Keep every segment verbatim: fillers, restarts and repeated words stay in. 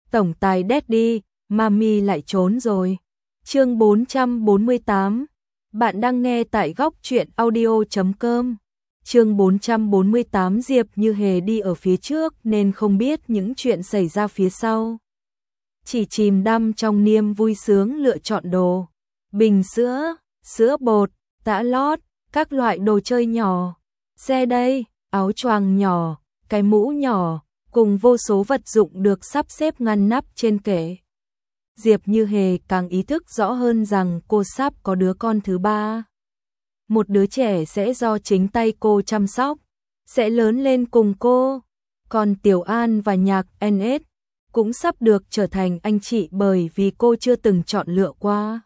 Tổng tài Daddy, Mami lại trốn rồi. Chương bốn trăm bốn mươi tám. Bạn đang nghe tại góc truyện audio chấm com. Chương bốn trăm bốn mươi tám. Diệp Như Hề đi ở phía trước nên không biết những chuyện xảy ra phía sau. Chỉ chìm đắm trong niềm vui sướng lựa chọn đồ. Bình sữa, sữa bột, tã lót, các loại đồ chơi nhỏ. Xe đây, áo choàng nhỏ, cái mũ nhỏ, cùng vô số vật dụng được sắp xếp ngăn nắp trên kệ. Diệp Như Hề càng ý thức rõ hơn rằng cô sắp có đứa con thứ ba. Một đứa trẻ sẽ do chính tay cô chăm sóc, sẽ lớn lên cùng cô. Còn Tiểu An và Nhạc en ét cũng sắp được trở thành anh chị bởi vì cô chưa từng chọn lựa qua.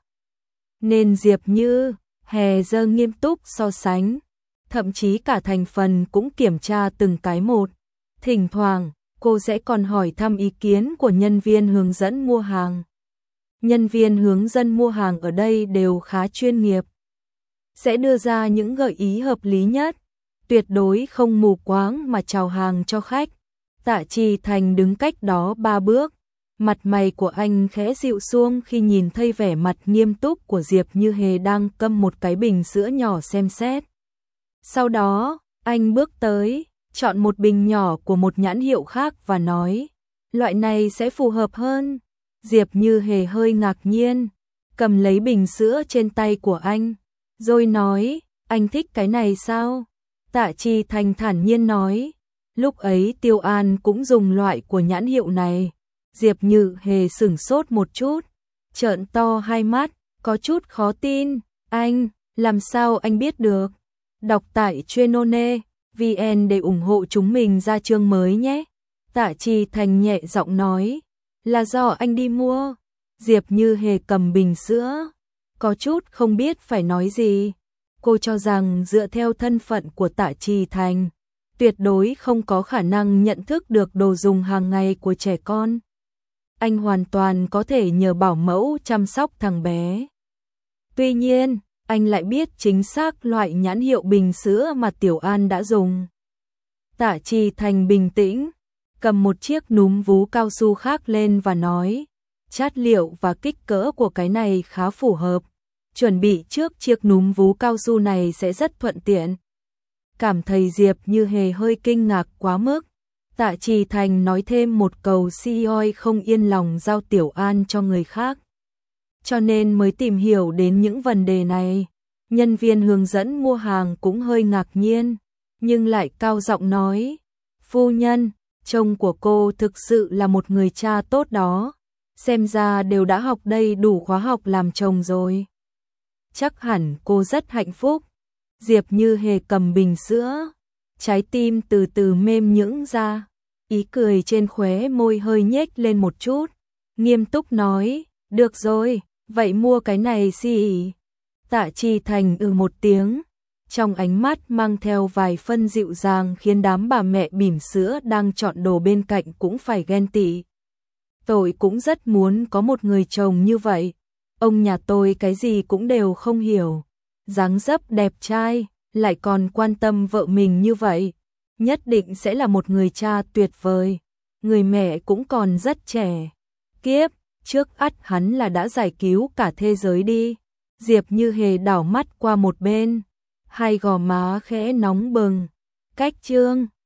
Nên Diệp Như Hề giờ nghiêm túc so sánh, thậm chí cả thành phần cũng kiểm tra từng cái một. Thỉnh thoảng, cô sẽ còn hỏi thăm ý kiến của nhân viên hướng dẫn mua hàng. Nhân viên hướng dẫn mua hàng ở đây đều khá chuyên nghiệp, sẽ đưa ra những gợi ý hợp lý nhất, tuyệt đối không mù quáng mà chào hàng cho khách. Tạ Trì Thành đứng cách đó ba bước, mặt mày của anh khẽ dịu xuống khi nhìn thấy vẻ mặt nghiêm túc của Diệp Như Hề đang cầm một cái bình sữa nhỏ xem xét. Sau đó, anh bước tới, chọn một bình nhỏ của một nhãn hiệu khác và nói, loại này sẽ phù hợp hơn. Diệp Như Hề hơi ngạc nhiên, cầm lấy bình sữa trên tay của anh, rồi nói, anh thích cái này sao? Tạ Trì Thành thản nhiên nói, lúc ấy Tiêu An cũng dùng loại của nhãn hiệu này. Diệp Như Hề sửng sốt một chút, trợn to hai mắt, có chút khó tin, anh, làm sao anh biết được? Đọc tại Chuyên.one vn để ủng hộ chúng mình ra chương mới nhé. Tạ Trì Thành nhẹ giọng nói, là do anh đi mua. Diệp Như Hề cầm bình sữa, có chút không biết phải nói gì. Cô cho rằng dựa theo thân phận của Tạ Trì Thành, tuyệt đối không có khả năng nhận thức được đồ dùng hàng ngày của trẻ con. Anh hoàn toàn có thể nhờ bảo mẫu chăm sóc thằng bé. Tuy nhiên, anh lại biết chính xác loại nhãn hiệu bình sữa mà Tiểu An đã dùng. Tạ Trì Thành bình tĩnh, cầm một chiếc núm vú cao su khác lên và nói, chất liệu và kích cỡ của cái này khá phù hợp. Chuẩn bị trước chiếc núm vú cao su này sẽ rất thuận tiện. Cảm thấy Diệp Như Hề hơi kinh ngạc quá mức, Tạ Trì Thành nói thêm một câu, xê e o không yên lòng giao Tiểu An cho người khác, cho nên mới tìm hiểu đến những vấn đề này. Nhân viên hướng dẫn mua hàng cũng hơi ngạc nhiên, nhưng lại cao giọng nói, phu nhân, chồng của cô thực sự là một người cha tốt đó, xem ra đều đã học đầy đủ khóa học làm chồng rồi. Chắc hẳn cô rất hạnh phúc. Diệp Như Hề cầm bình sữa, trái tim từ từ mềm nhũn ra, ý cười trên khóe môi hơi nhếch lên một chút, nghiêm túc nói, được rồi, vậy mua cái này xì. Tạ Trì Thành ừ một tiếng, trong ánh mắt mang theo vài phân dịu dàng khiến đám bà mẹ bỉm sữa đang chọn đồ bên cạnh cũng phải ghen tị. Tôi cũng rất muốn có một người chồng như vậy. Ông nhà tôi cái gì cũng đều không hiểu, dáng dấp đẹp trai, lại còn quan tâm vợ mình như vậy, nhất định sẽ là một người cha tuyệt vời. Người mẹ cũng còn rất trẻ. Kiếp trước ắt hắn là đã giải cứu cả thế giới đi. Diệp Như Hề đảo mắt qua một bên, hai gò má khẽ nóng bừng. Cách chương